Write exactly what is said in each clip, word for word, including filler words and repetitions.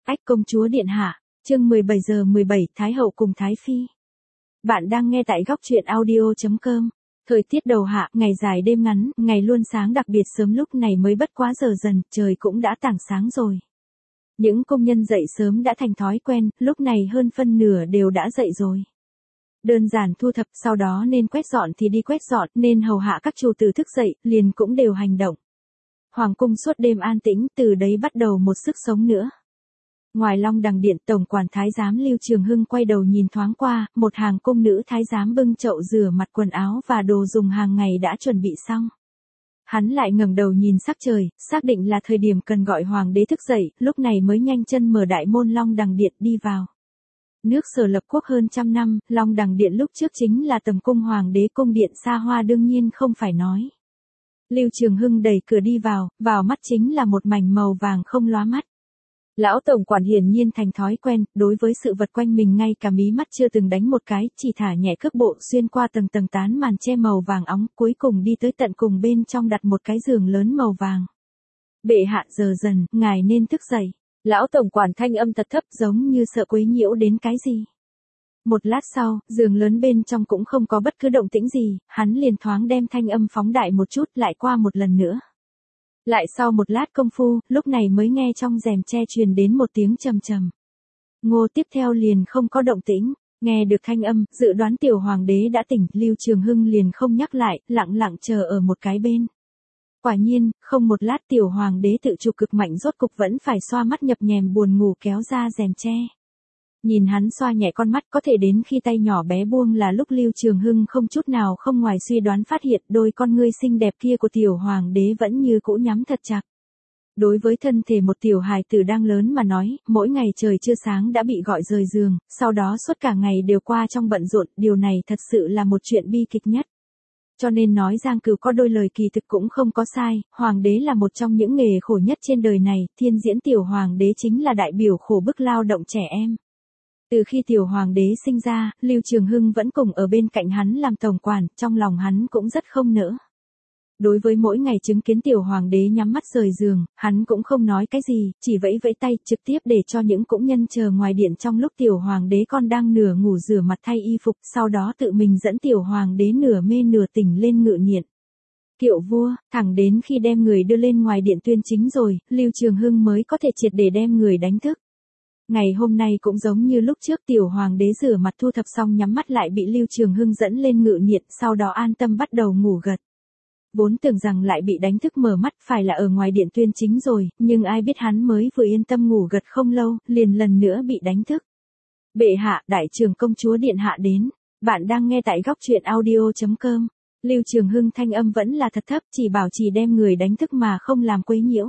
Ách công chúa điện hạ, chương mười bảy giờ mười bảy, Thái hậu cùng Thái phi. Bạn đang nghe tại góc truyện audio chấm com. Thời tiết đầu hạ, ngày dài đêm ngắn, ngày luôn sáng đặc biệt sớm, lúc này mới bất quá giờ dần, trời cũng đã tảng sáng rồi. Những công nhân dậy sớm đã thành thói quen, lúc này hơn phân nửa đều đã dậy rồi. Đơn giản thu thập, sau đó nên quét dọn thì đi quét dọn, nên hầu hạ các chủ tử thức dậy, liền cũng đều hành động. Hoàng cung suốt đêm an tĩnh, từ đấy bắt đầu một sức sống nữa. Ngoài Long Đằng điện, tổng quản thái giám Lưu Trường Hưng quay đầu nhìn thoáng qua, một hàng cung nữ thái giám bưng chậu rửa mặt, quần áo và đồ dùng hàng ngày đã chuẩn bị xong. Hắn lại ngẩng đầu nhìn sắc trời, xác định là thời điểm cần gọi hoàng đế thức dậy, lúc này mới nhanh chân mở đại môn Long Đằng điện đi vào. Nước Sở lập quốc hơn trăm năm, Long Đằng điện lúc trước chính là tầm cung hoàng đế, cung điện xa hoa đương nhiên không phải nói. Lưu Trường Hưng đẩy cửa đi vào, vào mắt chính là một mảnh màu vàng không lóa mắt. Lão tổng quản hiển nhiên thành thói quen, đối với sự vật quanh mình ngay cả mí mắt chưa từng đánh một cái, chỉ thả nhẹ cước bộ xuyên qua tầng tầng tán màn che màu vàng óng, cuối cùng đi tới tận cùng bên trong đặt một cái giường lớn màu vàng. Bệ hạ giờ dần, ngài nên thức dậy. Lão tổng quản thanh âm thật thấp, giống như sợ quấy nhiễu đến cái gì. Một lát sau, giường lớn bên trong cũng không có bất cứ động tĩnh gì, hắn liền thoáng đem thanh âm phóng đại một chút, lại qua một lần nữa. Lại sau một lát công phu, lúc này mới nghe trong rèm che truyền đến một tiếng trầm trầm. Ngô tiếp theo liền không có động tĩnh, nghe được thanh âm, dự đoán tiểu hoàng đế đã tỉnh, Lưu Trường Hưng liền không nhắc lại, lặng lặng chờ ở một cái bên. Quả nhiên, không một lát tiểu hoàng đế tự chủ cực mạnh rốt cục vẫn phải xoa mắt nhập nhèm buồn ngủ kéo ra rèm che. Nhìn hắn xoa nhẹ con mắt, có thể đến khi tay nhỏ bé buông là lúc Lưu Trường Hưng không chút nào không ngoài suy đoán phát hiện đôi con ngươi xinh đẹp kia của tiểu hoàng đế vẫn như cũ nhắm thật chặt. Đối với thân thể một tiểu hài tử đang lớn mà nói, mỗi ngày trời chưa sáng đã bị gọi rời giường, sau đó suốt cả ngày đều qua trong bận rộn, điều này thật sự là một chuyện bi kịch nhất. Cho nên nói Giang Cửu có đôi lời kỳ thực cũng không có sai, hoàng đế là một trong những nghề khổ nhất trên đời này, thiên diễn tiểu hoàng đế chính là đại biểu khổ bức lao động trẻ em. Từ khi tiểu hoàng đế sinh ra, Lưu Trường Hưng vẫn cùng ở bên cạnh hắn làm tổng quản, trong lòng hắn cũng rất không nỡ. Đối với mỗi ngày chứng kiến tiểu hoàng đế nhắm mắt rời giường, hắn cũng không nói cái gì, chỉ vẫy vẫy tay trực tiếp để cho những cũng nhân chờ ngoài điện trong lúc tiểu hoàng đế còn đang nửa ngủ rửa mặt thay y phục, sau đó tự mình dẫn tiểu hoàng đế nửa mê nửa tỉnh lên ngự điện. Kiệu vua, thẳng đến khi đem người đưa lên ngoài điện tuyên chính rồi, Lưu Trường Hưng mới có thể triệt để đem người đánh thức. Ngày hôm nay cũng giống như lúc trước, tiểu hoàng đế rửa mặt thu thập xong nhắm mắt lại bị Lưu Trường Hưng dẫn lên ngự điện, sau đó an tâm bắt đầu ngủ gật. Vốn tưởng rằng lại bị đánh thức mở mắt phải là ở ngoài điện tuyên chính rồi, nhưng ai biết hắn mới vừa yên tâm ngủ gật không lâu, liền lần nữa bị đánh thức. Bệ hạ, đại trưởng công chúa điện hạ đến. Bạn đang nghe tại góc truyện audio chấm com. Lưu Trường Hưng thanh âm vẫn là thật thấp, chỉ bảo chỉ đem người đánh thức mà không làm quấy nhiễu.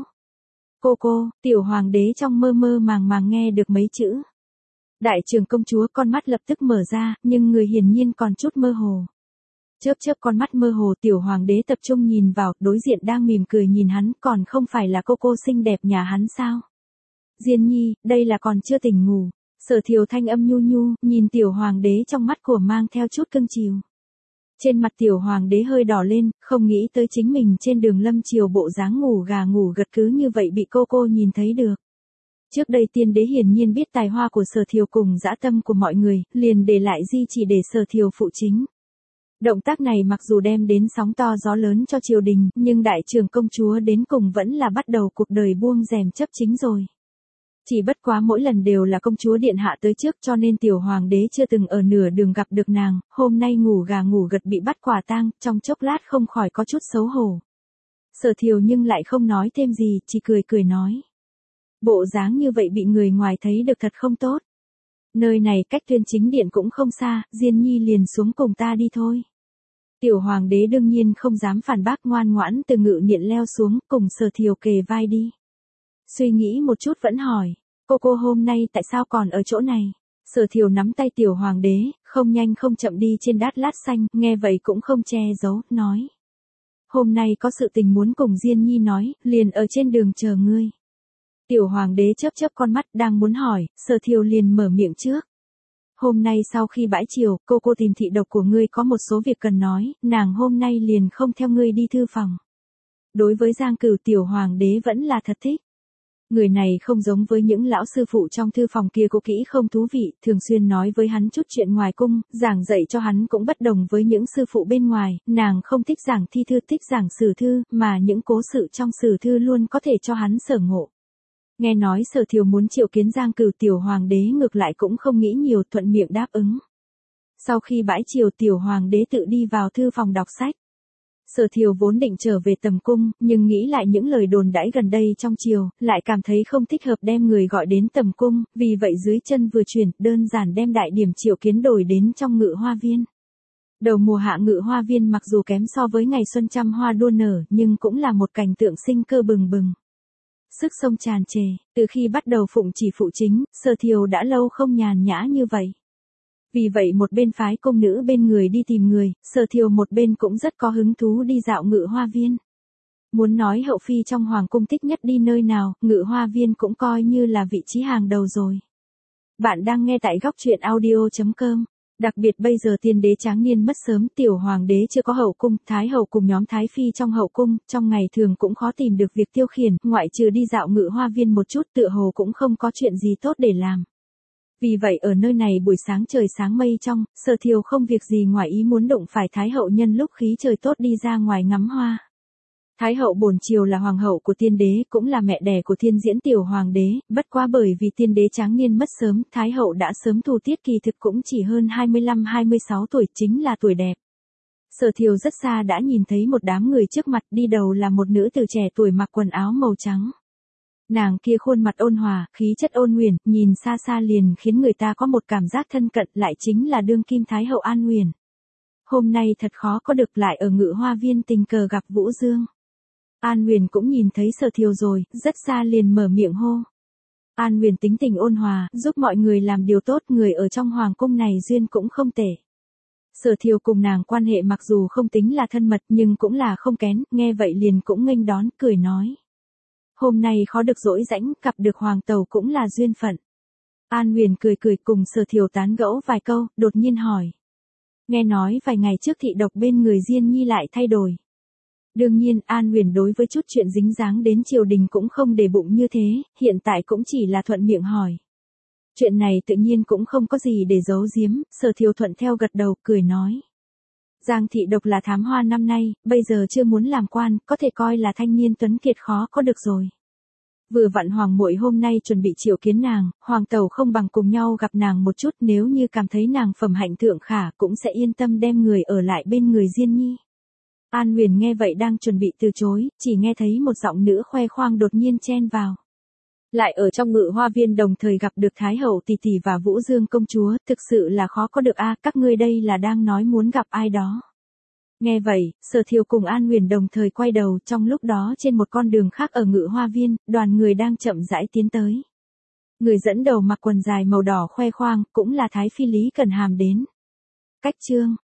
Cô cô, tiểu hoàng đế trong mơ mơ màng màng nghe được mấy chữ. Đại trưởng công chúa, con mắt lập tức mở ra, nhưng người hiển nhiên còn chút mơ hồ. Chớp chớp con mắt mơ hồ, tiểu hoàng đế tập trung nhìn vào, đối diện đang mỉm cười nhìn hắn, còn không phải là cô cô xinh đẹp nhà hắn sao? Diên nhi, đây là còn chưa tỉnh ngủ. Sở Thiều thanh âm nhu nhu, nhìn tiểu hoàng đế trong mắt của mang theo chút cưng chiều. Trên mặt tiểu hoàng đế hơi đỏ lên, không nghĩ tới chính mình trên đường lâm chiều bộ dáng ngủ gà ngủ gật cứ như vậy bị cô cô nhìn thấy được. Trước đây tiên đế hiển nhiên biết tài hoa của Sở Thiều cùng dã tâm của mọi người, liền để lại di chỉ để Sở Thiều phụ chính. Động tác này mặc dù đem đến sóng to gió lớn cho triều đình, nhưng đại trưởng công chúa đến cùng vẫn là bắt đầu cuộc đời buông rèm chấp chính rồi. Chỉ bất quá mỗi lần đều là công chúa điện hạ tới trước, cho nên tiểu hoàng đế chưa từng ở nửa đường gặp được nàng, hôm nay ngủ gà ngủ gật bị bắt quả tang, trong chốc lát không khỏi có chút xấu hổ. Sở Thiều nhưng lại không nói thêm gì, chỉ cười cười nói. Bộ dáng như vậy bị người ngoài thấy được thật không tốt. Nơi này cách tuyên chính điện cũng không xa, Diên nhi liền xuống cùng ta đi thôi. Tiểu hoàng đế đương nhiên không dám phản bác, ngoan ngoãn từ ngự điện leo xuống, cùng Sở Thiều kề vai đi. Suy nghĩ một chút vẫn hỏi, cô cô hôm nay tại sao còn ở chỗ này? Sở Thiều nắm tay tiểu hoàng đế, không nhanh không chậm đi trên đát lát xanh, nghe vậy cũng không che giấu, nói. Hôm nay có sự tình muốn cùng Diên nhi nói, liền ở trên đường chờ ngươi. Tiểu hoàng đế chớp chớp con mắt đang muốn hỏi, Sở Thiều liền mở miệng trước. Hôm nay sau khi bãi chiều, cô cô tìm thị độc của ngươi có một số việc cần nói, nàng hôm nay liền không theo ngươi đi thư phòng. Đối với Giang Cửu tiểu hoàng đế vẫn là thật thích. Người này không giống với những lão sư phụ trong thư phòng kia cũ kỹ không thú vị, thường xuyên nói với hắn chút chuyện ngoài cung, giảng dạy cho hắn cũng bất đồng với những sư phụ bên ngoài, nàng không thích giảng thi thư thích giảng sử thư, mà những cố sự trong sử thư luôn có thể cho hắn sở ngộ. Nghe nói Sở Thiều muốn triệu kiến Giang Cửu tiểu hoàng đế ngược lại cũng không nghĩ nhiều thuận miệng đáp ứng. Sau khi bãi triều tiểu hoàng đế tự đi vào thư phòng đọc sách. Sở Thiều vốn định trở về tầm cung, nhưng nghĩ lại những lời đồn đãi gần đây trong triều, lại cảm thấy không thích hợp đem người gọi đến tầm cung, vì vậy dưới chân vừa chuyển, đơn giản đem đại điểm triệu kiến đổi đến trong Ngự Hoa Viên. Đầu mùa hạ Ngự Hoa Viên mặc dù kém so với ngày xuân trăm hoa đua nở, nhưng cũng là một cảnh tượng sinh cơ bừng bừng. Sức sông tràn trề, từ khi bắt đầu phụng chỉ phụ chính, Sở Thiều đã lâu không nhàn nhã như vậy. Vì vậy một bên phái công nữ bên người đi tìm người, Sở Thiều một bên cũng rất có hứng thú đi dạo Ngự Hoa Viên. Muốn nói hậu phi trong hoàng cung thích nhất đi nơi nào, Ngự Hoa Viên cũng coi như là vị trí hàng đầu rồi. Bạn đang nghe tại góc truyện audio chấm com. Đặc biệt bây giờ tiên đế tráng niên mất sớm, tiểu hoàng đế chưa có hậu cung, thái hậu cùng nhóm thái phi trong hậu cung, trong ngày thường cũng khó tìm được việc tiêu khiển, ngoại trừ đi dạo Ngự Hoa Viên một chút tựa hồ cũng không có chuyện gì tốt để làm. Vì vậy ở nơi này buổi sáng trời sáng mây trong, Sở Thiều không việc gì ngoài ý muốn đụng phải thái hậu nhân lúc khí trời tốt đi ra ngoài ngắm hoa. Thái hậu bổn triều là hoàng hậu của tiên đế, cũng là mẹ đẻ của thiên diễn tiểu hoàng đế, bất quá bởi vì tiên đế tráng niên mất sớm, thái hậu đã sớm thu tiết kỳ thực cũng chỉ hơn hai mươi lăm hai mươi sáu tuổi, chính là tuổi đẹp. Sở Thiều rất xa đã nhìn thấy một đám người trước mặt, đi đầu là một nữ tử trẻ tuổi mặc quần áo màu trắng. Nàng kia khuôn mặt ôn hòa, khí chất ôn huyền, nhìn xa xa liền khiến người ta có một cảm giác thân cận, lại chính là đương kim thái hậu An Huyền. Hôm nay thật khó có được lại ở Ngự Hoa Viên tình cờ gặp Vũ Dương. An Huyền cũng nhìn thấy Sở Thiều rồi, rất xa liền mở miệng hô. An Huyền tính tình ôn hòa, giúp mọi người làm điều tốt, người ở trong hoàng cung này duyên cũng không tệ. Sở Thiều cùng nàng quan hệ mặc dù không tính là thân mật nhưng cũng là không kén, nghe vậy liền cũng nghênh đón, cười nói. Hôm nay khó được dỗi rãnh, gặp được hoàng tẩu cũng là duyên phận. An Huyền cười cười cùng Sở Thiều tán gẫu vài câu, đột nhiên hỏi. Nghe nói vài ngày trước thị độc bên người Diên Nhi lại thay đổi. Đương nhiên An Huyền đối với chút chuyện dính dáng đến triều đình cũng không để bụng như thế, hiện tại cũng chỉ là thuận miệng hỏi. Chuyện này tự nhiên cũng không có gì để giấu giếm, Sở Thiều thuận theo gật đầu, cười nói. Giang thị độc là thám hoa năm nay, bây giờ chưa muốn làm quan, có thể coi là thanh niên tuấn kiệt khó có được rồi. Vừa vặn hoàng muội hôm nay chuẩn bị triệu kiến nàng, hoàng tẩu không bằng cùng nhau gặp nàng một chút, nếu như cảm thấy nàng phẩm hạnh thượng khả cũng sẽ yên tâm đem người ở lại bên người Diên Nhi. An Huyền nghe vậy đang chuẩn bị từ chối, chỉ nghe thấy một giọng nữ khoe khoang đột nhiên chen vào. Lại ở trong Ngự Hoa Viên đồng thời gặp được Thái hậu tỷ tỷ và Vũ Dương công chúa, thực sự là khó có được a, các ngươi đây là đang nói muốn gặp ai đó. Nghe vậy, Sở Thiều cùng An Huyền đồng thời quay đầu, trong lúc đó trên một con đường khác ở Ngự Hoa Viên, đoàn người đang chậm rãi tiến tới. Người dẫn đầu mặc quần dài màu đỏ khoe khoang, cũng là Thái phi Lý Cẩn Hàm đến. Cách chương